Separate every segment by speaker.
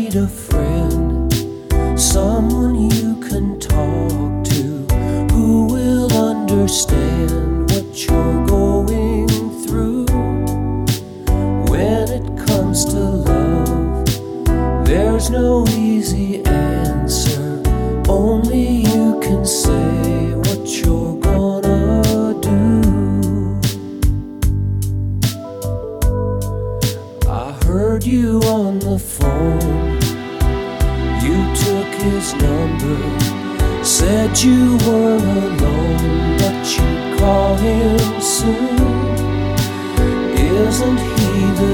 Speaker 1: need a friend, someone you can talk to, who will understand what you're going through. When it comes to love, there's no easy answer. Only you can say what you're gonna do. I heard you on the phone, you took his number, said you were alone, but you'd call him soon. Isn't he the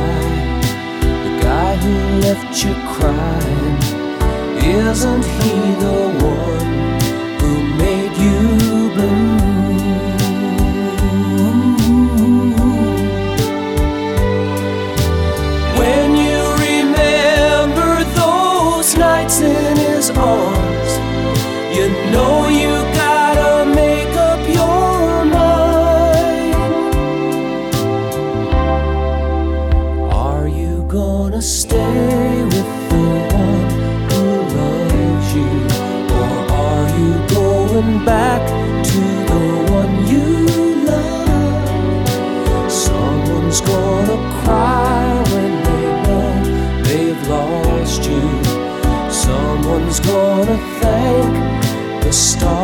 Speaker 1: guy who left you crying? Isn't he the one who made you blue? When you remember those nights in his arms, you know you gotta make up your mind. Are you gonna stay with the one who loves you, or are you going back to the one you love? Someone's gonna cry when they know they've lost you. Someone's gonna thank the stars